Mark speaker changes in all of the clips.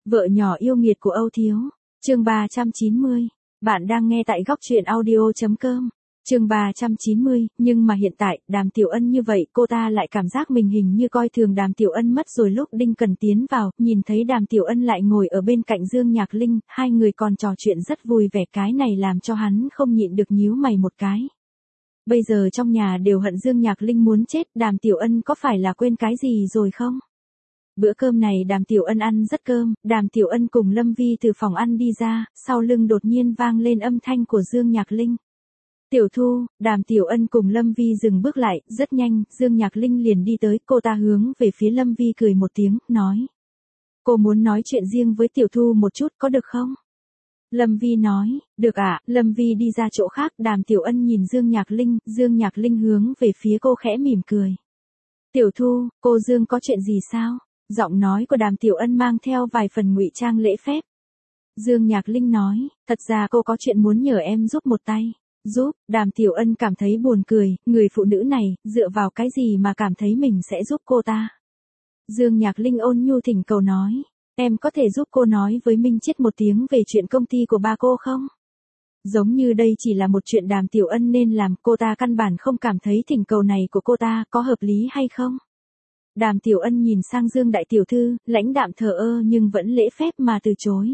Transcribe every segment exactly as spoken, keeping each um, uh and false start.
Speaker 1: Vợ nhỏ yêu nghiệt của Âu Thiếu. Chương ba trăm chín mươi. Bạn đang nghe tại góc truyện audio chấm com. Chương ba trăm chín mươi, nhưng mà hiện tại, Đàm Tiểu Ân như vậy, cô ta lại cảm giác mình hình như coi thường Đàm Tiểu Ân mất rồi. Lúc Đinh Cần tiến vào, nhìn thấy Đàm Tiểu Ân lại ngồi ở bên cạnh Dương Nhạc Linh, hai người còn trò chuyện rất vui vẻ, cái này làm cho hắn không nhịn được nhíu mày một cái. Bây giờ trong nhà đều hận Dương Nhạc Linh muốn chết, Đàm Tiểu Ân có phải là quên cái gì rồi không? Bữa cơm này Đàm Tiểu Ân ăn rất cơm, Đàm Tiểu Ân cùng Lâm Vi từ phòng ăn đi ra, sau lưng đột nhiên vang lên âm thanh của Dương Nhạc Linh. Tiểu Thu, Đàm Tiểu Ân cùng Lâm Vi dừng bước lại, rất nhanh, Dương Nhạc Linh liền đi tới, cô ta hướng về phía Lâm Vi cười một tiếng, nói. Cô muốn nói chuyện riêng với Tiểu Thu một chút có được không? Lâm Vi nói, được ạ. Lâm Vi đi ra chỗ khác, Đàm Tiểu Ân nhìn Dương Nhạc Linh, Dương Nhạc Linh hướng về phía cô khẽ mỉm cười. Tiểu Thu, cô Dương có chuyện gì sao? Giọng nói của Đàm Tiểu Ân mang theo vài phần ngụy trang lễ phép. Dương Nhạc Linh nói, thật ra cô có chuyện muốn nhờ em giúp một tay. Giúp, Đàm Tiểu Ân cảm thấy buồn cười, người phụ nữ này, dựa vào cái gì mà cảm thấy mình sẽ giúp cô ta. Dương Nhạc Linh ôn nhu thỉnh cầu nói, em có thể giúp cô nói với Minh Chiết một tiếng về chuyện công ty của ba cô không? Giống như đây chỉ là một chuyện Đàm Tiểu Ân nên làm, cô ta căn bản không cảm thấy thỉnh cầu này của cô ta có hợp lý hay không. Đàm Tiểu Ân nhìn sang Dương Đại Tiểu Thư, lãnh đạm thờ ơ nhưng vẫn lễ phép mà từ chối.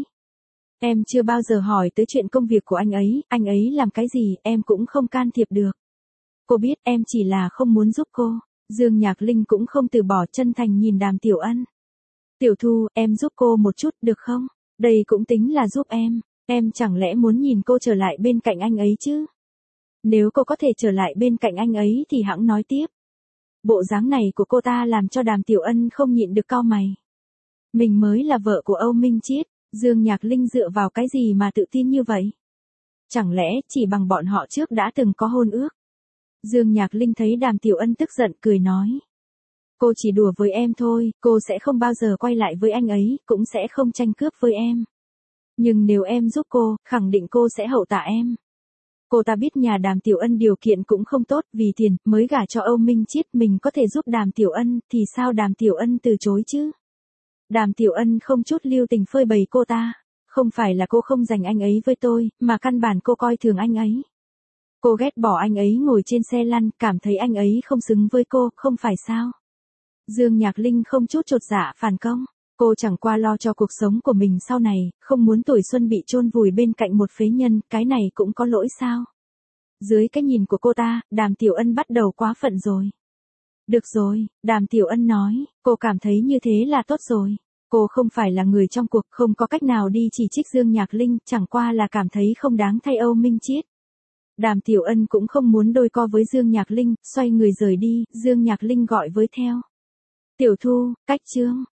Speaker 1: Em chưa bao giờ hỏi tới chuyện công việc của anh ấy, anh ấy làm cái gì em cũng không can thiệp được. Cô biết em chỉ là không muốn giúp cô. Dương Nhạc Linh cũng không từ bỏ, chân thành nhìn Đàm Tiểu Ân. Tiểu Thu, em giúp cô một chút được không? Đây cũng tính là giúp em, em chẳng lẽ muốn nhìn cô trở lại bên cạnh anh ấy chứ? Nếu cô có thể trở lại bên cạnh anh ấy thì hẵng nói tiếp. Bộ dáng này của cô ta làm cho Đàm Tiểu Ân không nhịn được cau mày. Mình mới là vợ của Âu Minh Chiết, Dương Nhạc Linh dựa vào cái gì mà tự tin như vậy? Chẳng lẽ chỉ bằng bọn họ trước đã từng có hôn ước? Dương Nhạc Linh thấy Đàm Tiểu Ân tức giận cười nói. Cô chỉ đùa với em thôi, cô sẽ không bao giờ quay lại với anh ấy, cũng sẽ không tranh cướp với em. Nhưng nếu em giúp cô, khẳng định cô sẽ hậu tạ em. Cô ta biết nhà Đàm Tiểu Ân điều kiện cũng không tốt, vì tiền mới gả cho Âu Minh Chiết, mình có thể giúp Đàm Tiểu Ân, thì sao Đàm Tiểu Ân từ chối chứ? Đàm Tiểu Ân không chút lưu tình phơi bày cô ta, không phải là cô không dành anh ấy với tôi, mà căn bản cô coi thường anh ấy. Cô ghét bỏ anh ấy ngồi trên xe lăn, cảm thấy anh ấy không xứng với cô, không phải sao? Dương Nhạc Linh không chút chột dạ phản công, cô chẳng qua lo cho cuộc sống của mình sau này, không muốn tuổi xuân bị chôn vùi bên cạnh một phế nhân, cái này cũng có lỗi sao? Dưới cái nhìn của cô ta, Đàm Tiểu Ân bắt đầu quá phận rồi. Được rồi, Đàm Tiểu Ân nói, cô cảm thấy như thế là tốt rồi. Cô không phải là người trong cuộc, không có cách nào đi chỉ trích Dương Nhạc Linh, chẳng qua là cảm thấy không đáng thay Âu Minh Chiết. Đàm Tiểu Ân cũng không muốn đôi co với Dương Nhạc Linh, xoay người rời đi, Dương Nhạc Linh gọi với theo. Tiểu Thu, cách chương.